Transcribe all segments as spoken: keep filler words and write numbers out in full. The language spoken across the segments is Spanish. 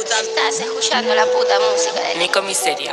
Estás escuchando la puta música de Nico Miseria.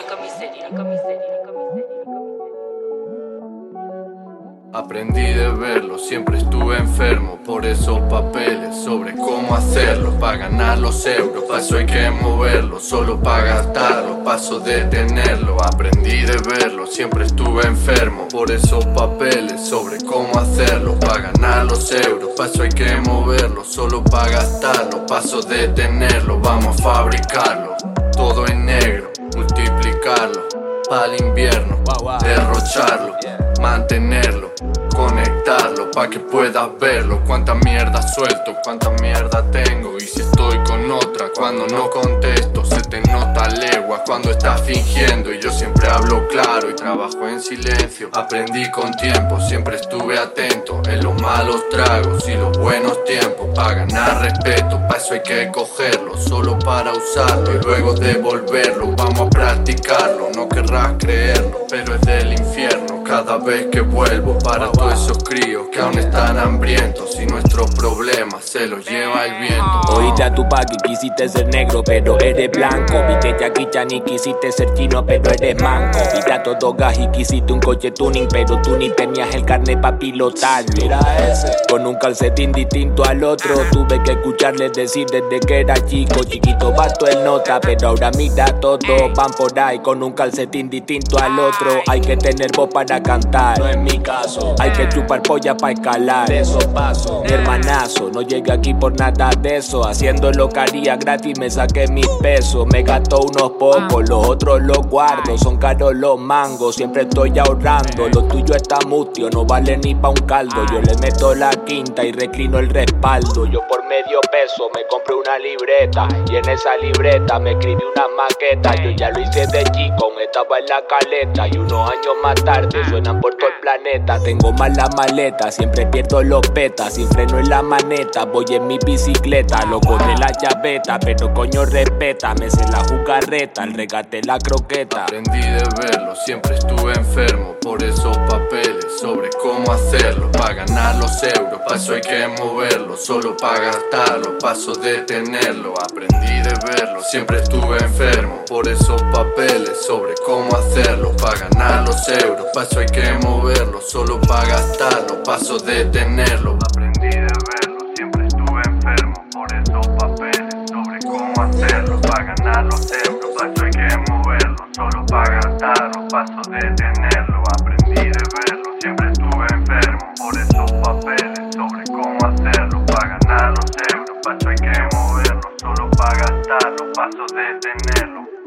Aprendí de verlo, siempre estuve enfermo por esos papeles sobre cómo hacerlo, para ganar los euros, pa' eso hay que moverlo, solo para gastarlo, paso de tenerlo. Aprendí de verlo, siempre estuve enfermo por esos papeles sobre cómo hacerlo, para ganar los euros, pa' eso hay que moverlo, solo para gastarlo, paso de tenerlo. Vamos a fabricarlo, todo en negro, multiplicarlo, para el invierno, derrocharlo, mantenerlo, conectarlo pa' que puedas verlo. Cuánta mierda suelto, cuánta mierda tengo. Y si estoy con otra, cuando no contesto, se te nota legua cuando estás fingiendo. Y yo siempre hablo claro y trabajo en silencio. Aprendí con tiempo, siempre estuve atento en los malos tragos y los buenos tiempos. Pa' ganar respeto, pa' eso hay que cogerlo, solo para usarlo y luego devolverlo. Vamos a practicarlo, no querrás creerlo, pero es del infierno cada vez que vuelvo para todos esos críos que aún están hambrientos y nuestros problemas se los lleva el viento. Oíste a Tupac y quisiste ser negro pero eres blanco. Viste Jackie Chan y quisiste ser chino pero eres manco. Viste a todo gas y quisiste un coche tuning pero tú ni tenías el carnet pa' pilotarlo. Mira ese, con un calcetín distinto al otro. Tuve que escucharles decir desde que era chico. Chiquito basto el nota pero ahora mira todo. Van por ahí con un calcetín distinto al otro. Hay que tener voz para cantar, no es mi caso. Hay que chupar polla pa' escalar, de esos pasos. Mi hermanazo, no llegué aquí por nada de eso. Haciendo lo que haría gratis me saqué mis pesos. Me gasto unos pocos, los otros los guardo. Son caros los mangos, siempre estoy ahorrando. Lo tuyo está mustio, no vale ni pa' un caldo. Yo le meto la quinta y reclino el respaldo. Yo por medio peso me compré una libreta y en esa libreta me escribí una maqueta. Yo ya lo hice de chico, me estaba en la caleta y unos años más tarde suenan por todo el planeta. Tengo mal la maleta, siempre pierdo los petas. Sin freno en la maneta, voy en mi bicicleta. Loco de la chaveta, pero coño respeta. Me sé la jugarreta, el regate la croqueta. Aprendí de verlo, siempre estuve enfermo por esos papeles sobre cómo hacerlo, para ganar los euros, pa' eso hay que moverlo, solo para gastarlo, paso de tenerlo. Aprendí de verlo, siempre estuve enfermo por esos papeles sobre cómo hacerlo, para ganar los euros, pa' eso hay que moverlo, solo para gastarlo, paso de tenerlo. Aprendí de verlo, siempre estuve enfermo por esos papeles sobre cómo hacerlo, para ganar los euros, pa' eso hay que moverlo, solo para gastarlo, paso de tenerlo. Aprendí de verlo, siempre estuve enfermo por esos papeles sobre cómo hacerlo, para ganar los euros, pa' eso hay que moverlo, solo para gastarlo, paso de tenerlo.